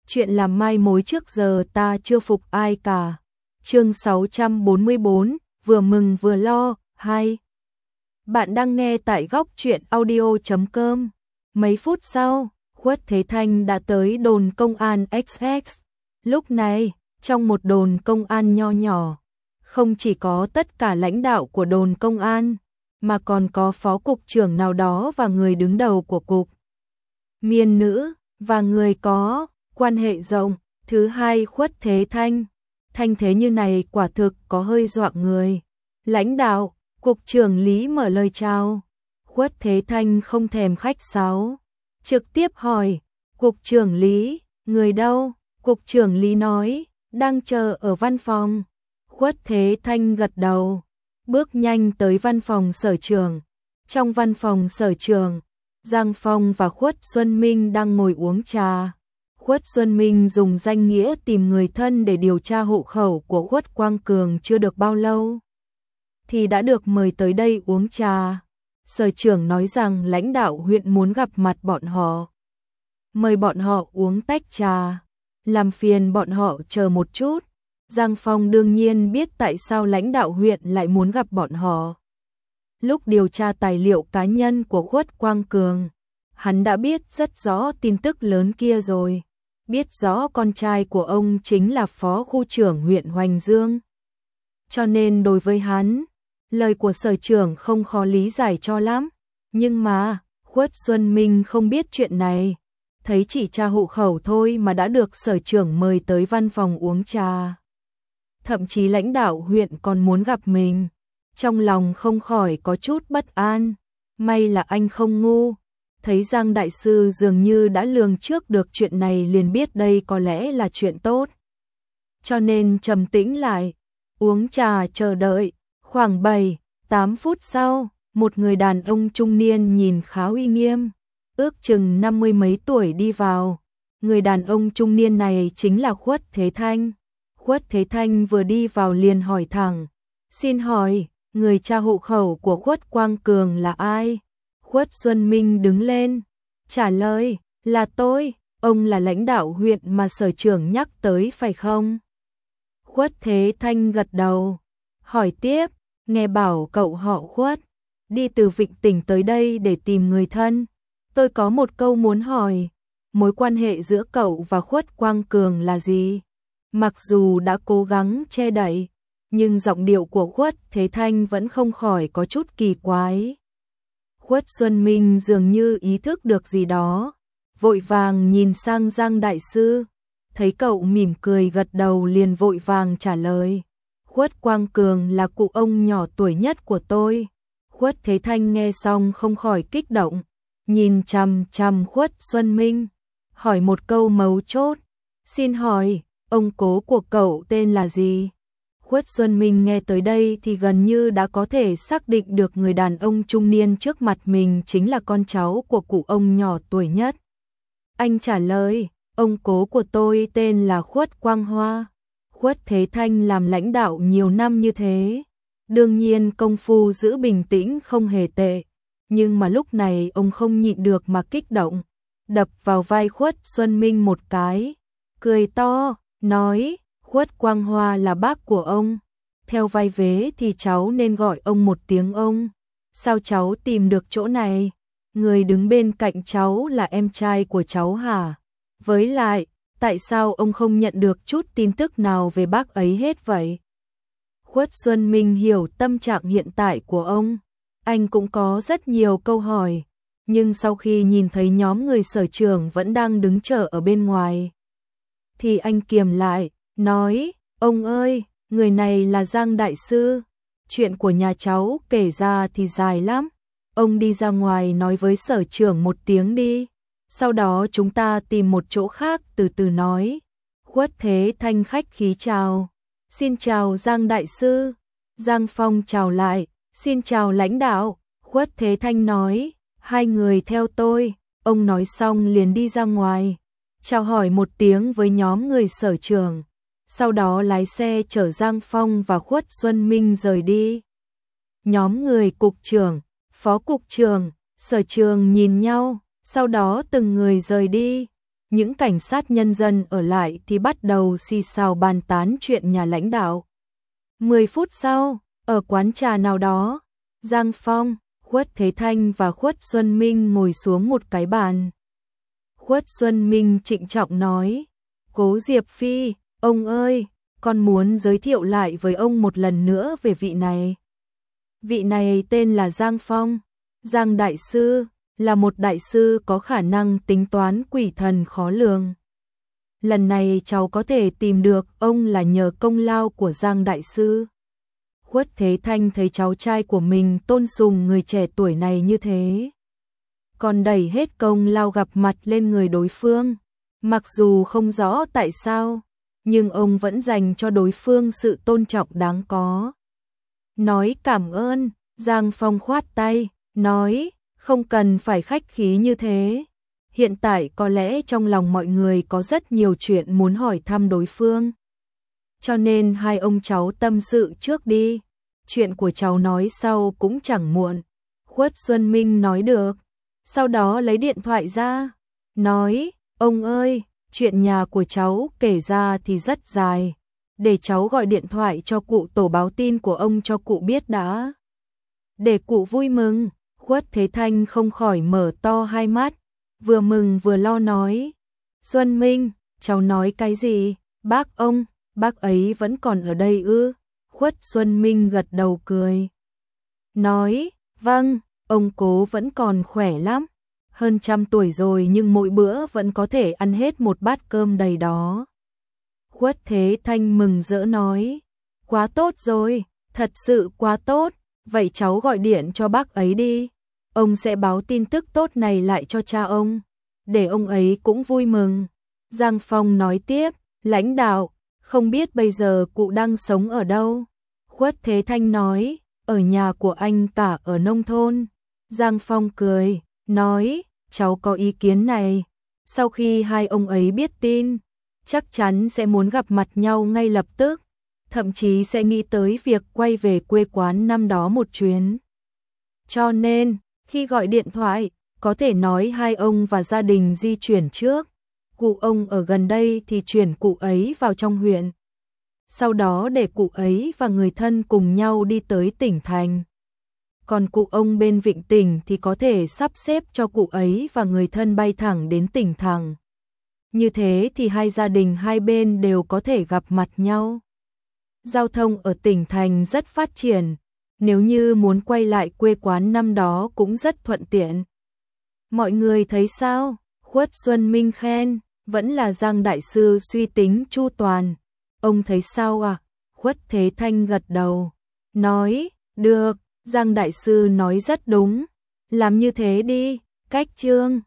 chuyện làm mai mối trước giờ ta chưa phục ai cả. Chương 644, vừa mừng vừa lo, 2. Bạn đang nghe tại góc truyện audio.com. Mấy phút sau, Khuất Thế Thanh đã tới đồn công an XX. Lúc này, trong một đồn công an nho nhỏ, không chỉ có tất cả lãnh đạo của đồn công an, mà còn có phó cục trưởng nào đó và người đứng đầu của cục miên nữ, và người có quan hệ rộng. Thứ hai, Khuất Thế Thanh. Thanh thế như này quả thực có hơi dọa người. Lãnh đạo, cục trưởng Lý mở lời chào. Khuất Thế Thanh không thèm khách sáo, trực tiếp hỏi, cục trưởng Lý, người đâu? Cục trưởng Lý nói, đang chờ ở văn phòng. Khuất Thế Thanh gật đầu, bước nhanh tới văn phòng sở trưởng. Trong văn phòng sở trưởng, Giang Phong và Khuất Xuân Minh đang ngồi uống trà. Khuất Xuân Minh dùng danh nghĩa tìm người thân để điều tra hộ khẩu của Khuất Quang Cường chưa được bao lâu, thì đã được mời tới đây uống trà. Sở trưởng nói rằng lãnh đạo huyện muốn gặp mặt bọn họ, mời bọn họ uống tách trà, làm phiền bọn họ chờ một chút. Giang Phong đương nhiên biết tại sao lãnh đạo huyện lại muốn gặp bọn họ. Lúc điều tra tài liệu cá nhân của Khuất Quang Cường, hắn đã biết rất rõ tin tức lớn kia rồi, biết rõ con trai của ông chính là phó khu trưởng huyện Hoành Dương. Cho nên đối với hắn, lời của sở trưởng không khó lý giải cho lắm. Nhưng mà, Khuất Xuân Minh không biết chuyện này, thấy chỉ tra hộ khẩu thôi mà đã được sở trưởng mời tới văn phòng uống trà. Thậm chí lãnh đạo huyện còn muốn gặp mình, trong lòng không khỏi có chút bất an. May là anh không ngu, thấy Giang đại sư dường như đã lường trước được chuyện này, liền biết đây có lẽ là chuyện tốt, cho nên trầm tĩnh lại, uống trà chờ đợi. Khoảng 7-8 phút sau, một người đàn ông trung niên nhìn khá uy nghiêm, ước chừng 50 mấy tuổi đi vào. Người đàn ông trung niên này chính là Khuất Thế Thanh. Khuất Thế Thanh vừa đi vào liền hỏi thẳng, xin hỏi, người tra hộ khẩu của Khuất Quang Cường là ai? Khuất Xuân Minh đứng lên, trả lời, là tôi. Ông là lãnh đạo huyện mà sở trưởng nhắc tới phải không? Khuất Thế Thanh gật đầu, hỏi tiếp, nghe bảo cậu họ Khuất, đi từ Vịnh Tỉnh tới đây để tìm người thân. Tôi có một câu muốn hỏi, mối quan hệ giữa cậu và Khuất Quang Cường là gì? Mặc dù đã cố gắng che đậy, nhưng giọng điệu của Khuất Thế Thanh vẫn không khỏi có chút kỳ quái. Khuất Xuân Minh dường như ý thức được gì đó, vội vàng nhìn sang Giang đại sư, thấy cậu mỉm cười gật đầu liền vội vàng trả lời, Khuất Quang Cường là cụ ông nhỏ tuổi nhất của tôi. Khuất Thế Thanh nghe xong không khỏi kích động, nhìn chằm chằm Khuất Xuân Minh, hỏi một câu mấu chốt, xin hỏi, ông cố của cậu tên là gì? Khuất Xuân Minh nghe tới đây thì gần như đã có thể xác định được người đàn ông trung niên trước mặt mình chính là con cháu của cụ ông nhỏ tuổi nhất. Anh trả lời, ông cố của tôi tên là Khuất Quang Hoa. Khuất Thế Thanh làm lãnh đạo nhiều năm như thế, đương nhiên công phu giữ bình tĩnh không hề tệ, nhưng mà lúc này ông không nhịn được mà kích động, đập vào vai Khuất Xuân Minh một cái, cười to, nói, Khuất Quang Hoa là bác của ông, theo vai vế thì cháu nên gọi ông một tiếng ông. Sao cháu tìm được chỗ này? Người đứng bên cạnh cháu là em trai của cháu hả? Với lại, tại sao ông không nhận được chút tin tức nào về bác ấy hết vậy? Khuất Xuân Minh hiểu tâm trạng hiện tại của ông, anh cũng có rất nhiều câu hỏi, nhưng sau khi nhìn thấy nhóm người sở trưởng vẫn đang đứng chờ ở bên ngoài, thì anh kiềm lại, nói, ông ơi, người này là Giang đại sư, chuyện của nhà cháu kể ra thì dài lắm, ông đi ra ngoài nói với sở trưởng một tiếng đi, sau đó chúng ta tìm một chỗ khác từ từ nói. Khuất Thế Thanh khách khí chào, xin chào Giang đại sư. Giang Phong chào lại, xin chào lãnh đạo. Khuất Thế Thanh nói, hai người theo tôi. Ông nói xong liền đi ra ngoài, chào hỏi một tiếng với nhóm người sở trưởng, sau đó lái xe chở Giang Phong và Khuất Xuân Minh rời đi. Nhóm người cục trưởng, phó cục trưởng, sở trưởng nhìn nhau, sau đó từng người rời đi. những cảnh sát nhân dân ở lại thì bắt đầu xì xào bàn tán chuyện nhà lãnh đạo. 10 phút sau, ở quán trà nào đó, Giang Phong, Khuất Thế Thanh và Khuất Xuân Minh ngồi xuống một cái bàn. Khuất Xuân Minh trịnh trọng nói, Cố Diệp Phi, ông ơi, con muốn giới thiệu lại với ông một lần nữa về vị này. Vị này tên là Giang Phong, Giang Đại Sư, là một đại sư có khả năng tính toán quỷ thần khó lường. Lần này cháu có thể tìm được ông là nhờ công lao của Giang Đại Sư. Khuất Thế Thanh thấy cháu trai của mình tôn sùng người trẻ tuổi này như thế, còn đẩy hết công lao gặp mặt lên người đối phương. Mặc dù không rõ tại sao, nhưng ông vẫn dành cho đối phương sự tôn trọng đáng có. Nói cảm ơn, Giang Phong khoát tay, nói, không cần phải khách khí như thế. Hiện tại có lẽ trong lòng mọi người có rất nhiều chuyện muốn hỏi thăm đối phương. Cho nên hai ông cháu tâm sự trước đi, chuyện của cháu nói sau cũng chẳng muộn. Khuất Xuân Minh nói được, sau đó lấy điện thoại ra, nói, ông ơi, chuyện nhà của cháu kể ra thì rất dài, để cháu gọi điện thoại cho cụ tổ báo tin của ông cho cụ biết đã. Để cụ vui mừng. Khuất Thế Thanh không khỏi mở to hai mắt, vừa mừng vừa lo nói, Xuân Minh, cháu nói cái gì, bác ấy vẫn còn ở đây ư? Khuất Xuân Minh gật đầu cười, nói, vâng, ông Cố vẫn còn khỏe lắm, hơn 100 tuổi rồi nhưng mỗi bữa vẫn có thể ăn hết một bát cơm đầy đó. Khuất Thế Thanh mừng rỡ nói, quá tốt rồi, thật sự quá tốt, vậy cháu gọi điện cho bác ấy đi. Ông sẽ báo tin tức tốt này lại cho cha ông, để ông ấy cũng vui mừng. Giang Phong nói tiếp, lãnh đạo, không biết bây giờ cụ đang sống ở đâu? Khuất Thế Thanh nói, ở nhà của anh cả ở nông thôn. Giang Phong cười, nói, cháu có ý kiến này. Sau khi hai ông ấy biết tin, chắc chắn sẽ muốn gặp mặt nhau ngay lập tức, thậm chí sẽ nghĩ tới việc quay về quê quán năm đó một chuyến. Cho nên, khi gọi điện thoại, có thể nói hai ông và gia đình di chuyển trước. Cụ ông ở gần đây thì chuyển cụ ấy vào trong huyện. Sau đó để cụ ấy và người thân cùng nhau đi tới tỉnh thành. Còn cụ ông bên Vịnh Tỉnh thì có thể sắp xếp cho cụ ấy và người thân bay thẳng đến tỉnh thành. Như thế thì hai gia đình hai bên đều có thể gặp mặt nhau. Giao thông ở tỉnh thành rất phát triển. Nếu như muốn quay lại quê quán năm đó cũng rất thuận tiện. Mọi người thấy sao? Khuất Xuân Minh khen, vẫn là Giang Đại Sư suy tính chu toàn. Ông thấy sao à? Khuất Thế Thanh gật đầu, nói, được, Giang Đại Sư nói rất đúng. Làm như thế đi, cách Trương